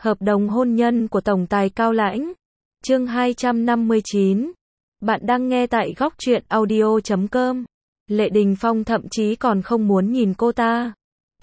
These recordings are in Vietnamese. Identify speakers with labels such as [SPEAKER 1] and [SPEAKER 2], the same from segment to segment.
[SPEAKER 1] Hợp đồng hôn nhân của tổng tài Cao Lãnh. Chương 259. Bạn đang nghe tại góc truyện audio.com. Lệ Đình Phong thậm chí còn không muốn nhìn cô ta.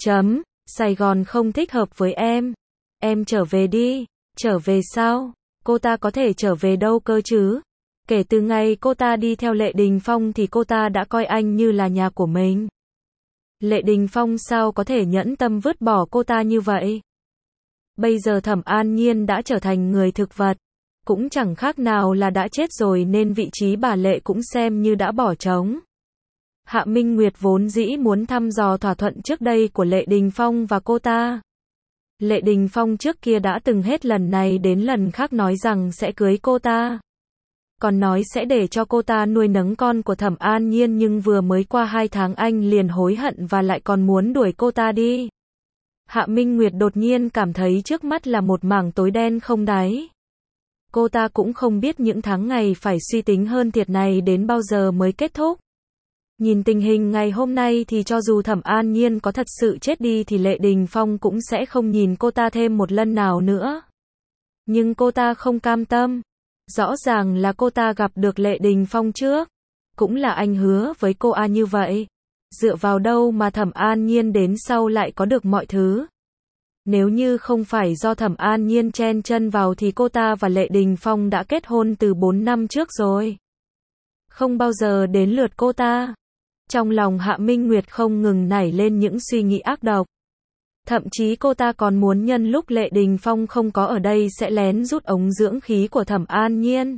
[SPEAKER 1] Sài Gòn không thích hợp với em. Em trở về đi. Trở về sao? Cô ta có thể trở về đâu cơ chứ? Kể từ ngày cô ta đi theo Lệ Đình Phong thì cô ta đã coi anh như là nhà của mình. Lệ Đình Phong sao có thể nhẫn tâm vứt bỏ cô ta như vậy? Bây giờ Thẩm An Nhiên đã trở thành người thực vật, cũng chẳng khác nào là đã chết rồi nên vị trí bà Lệ cũng xem như đã bỏ trống. Hạ Minh Nguyệt vốn dĩ muốn thăm dò thỏa thuận trước đây của Lệ Đình Phong và cô ta. Lệ Đình Phong trước kia đã từng hết lần này đến lần khác nói rằng sẽ cưới cô ta. Còn nói sẽ để cho cô ta nuôi nấng con của Thẩm An Nhiên, nhưng vừa mới qua 2 tháng anh liền hối hận và lại còn muốn đuổi cô ta đi. Hạ Minh Nguyệt đột nhiên cảm thấy trước mắt là một mảng tối đen không đáy. Cô ta cũng không biết những tháng ngày phải suy tính hơn thiệt này đến bao giờ mới kết thúc. Nhìn tình hình ngày hôm nay thì cho dù Thẩm An Nhiên có thật sự chết đi thì Lệ Đình Phong cũng sẽ không nhìn cô ta thêm một lần nào nữa. Nhưng cô ta không cam tâm. Rõ ràng là cô ta gặp được Lệ Đình Phong trước. Cũng là anh hứa với cô như vậy. Dựa vào đâu mà Thẩm An Nhiên đến sau lại có được mọi thứ? Nếu như không phải do Thẩm An Nhiên chen chân vào thì cô ta và Lệ Đình Phong đã kết hôn từ 4 năm trước rồi. Không bao giờ đến lượt cô ta. Trong lòng Hạ Minh Nguyệt không ngừng nảy lên những suy nghĩ ác độc. Thậm chí cô ta còn muốn nhân lúc Lệ Đình Phong không có ở đây sẽ lén rút ống dưỡng khí của Thẩm An Nhiên.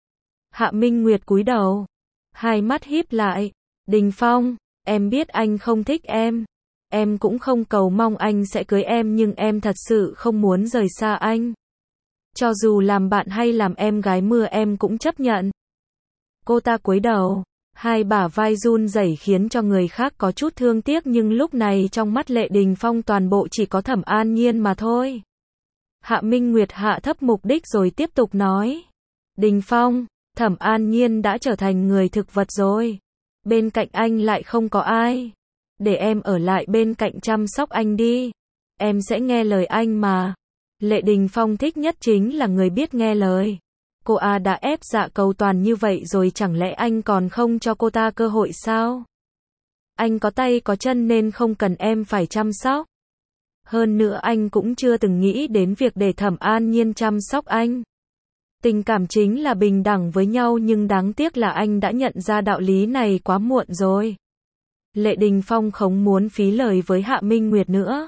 [SPEAKER 1] Hạ Minh Nguyệt cúi đầu, hai mắt híp lại. Đình Phong, em biết anh không thích em. Em cũng không cầu mong anh sẽ cưới em, nhưng em thật sự không muốn rời xa anh. Cho dù làm bạn hay làm em gái mưa em cũng chấp nhận. Cô ta cúi đầu, hai bả vai run rẩy khiến cho người khác có chút thương tiếc, nhưng lúc này trong mắt Lệ Đình Phong toàn bộ chỉ có Thẩm An Nhiên mà thôi. Hạ Minh Nguyệt hạ thấp mục đích rồi tiếp tục nói. Đình Phong, Thẩm An Nhiên đã trở thành người thực vật rồi. Bên cạnh anh lại không có ai. Để em ở lại bên cạnh chăm sóc anh đi. Em sẽ nghe lời anh mà. Lệ Đình Phong thích nhất chính là người biết nghe lời. Cô đã ép dạ cầu toàn như vậy rồi, chẳng lẽ anh còn không cho cô ta cơ hội sao? Anh có tay có chân nên không cần em phải chăm sóc. Hơn nữa anh cũng chưa từng nghĩ đến việc để Thẩm An Nhiên chăm sóc anh. Tình cảm chính là bình đẳng với nhau, nhưng đáng tiếc là anh đã nhận ra đạo lý này quá muộn rồi. Lệ Đình Phong không muốn phí lời với Hạ Minh Nguyệt nữa.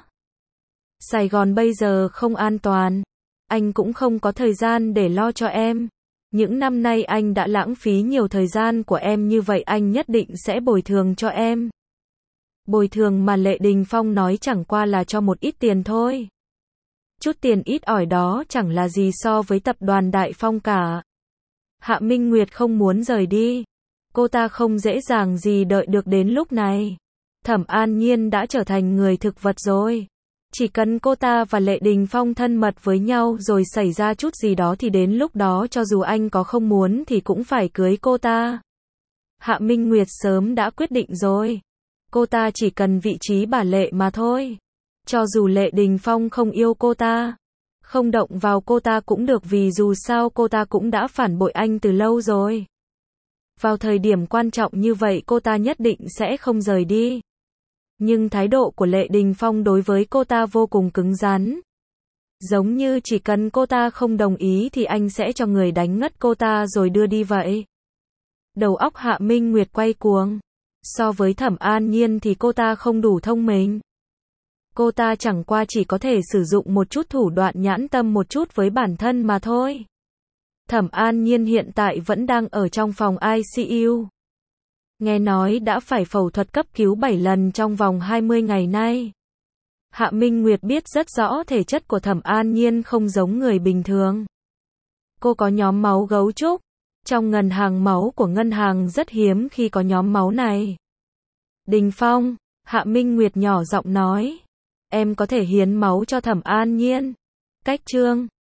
[SPEAKER 1] Sài Gòn bây giờ không an toàn. Anh cũng không có thời gian để lo cho em. Những năm nay anh đã lãng phí nhiều thời gian của em như vậy, anh nhất định sẽ bồi thường cho em. Bồi thường mà Lệ Đình Phong nói chẳng qua là cho một ít tiền thôi. Chút tiền ít ỏi đó chẳng là gì so với tập đoàn Đại Phong cả. Hạ Minh Nguyệt không muốn rời đi. Cô ta không dễ dàng gì đợi được đến lúc này. Thẩm An Nhiên đã trở thành người thực vật rồi. Chỉ cần cô ta và Lệ Đình Phong thân mật với nhau rồi xảy ra chút gì đó thì đến lúc đó cho dù anh có không muốn thì cũng phải cưới cô ta. Hạ Minh Nguyệt sớm đã quyết định rồi. Cô ta chỉ cần vị trí bà Lệ mà thôi. Cho dù Lệ Đình Phong không yêu cô ta, không động vào cô ta cũng được, vì dù sao cô ta cũng đã phản bội anh từ lâu rồi. Vào thời điểm quan trọng như vậy cô ta nhất định sẽ không rời đi. Nhưng thái độ của Lệ Đình Phong đối với cô ta vô cùng cứng rắn. Giống như chỉ cần cô ta không đồng ý thì anh sẽ cho người đánh ngất cô ta rồi đưa đi vậy. Đầu óc Hạ Minh Nguyệt quay cuồng. So với Thẩm An Nhiên thì cô ta không đủ thông minh. Cô ta chẳng qua chỉ có thể sử dụng một chút thủ đoạn nhãn tâm một chút với bản thân mà thôi. Thẩm An Nhiên hiện tại vẫn đang ở trong phòng ICU. Nghe nói đã phải phẫu thuật cấp cứu 7 lần trong vòng 20 ngày nay. Hạ Minh Nguyệt biết rất rõ thể chất của Thẩm An Nhiên không giống người bình thường. Cô có nhóm máu gấu trúc. Trong ngân hàng máu của ngân hàng rất hiếm khi có nhóm máu này. Đình Phong, Hạ Minh Nguyệt nhỏ giọng nói. Em có thể hiến máu cho Thẩm An Nhiên. Cách chương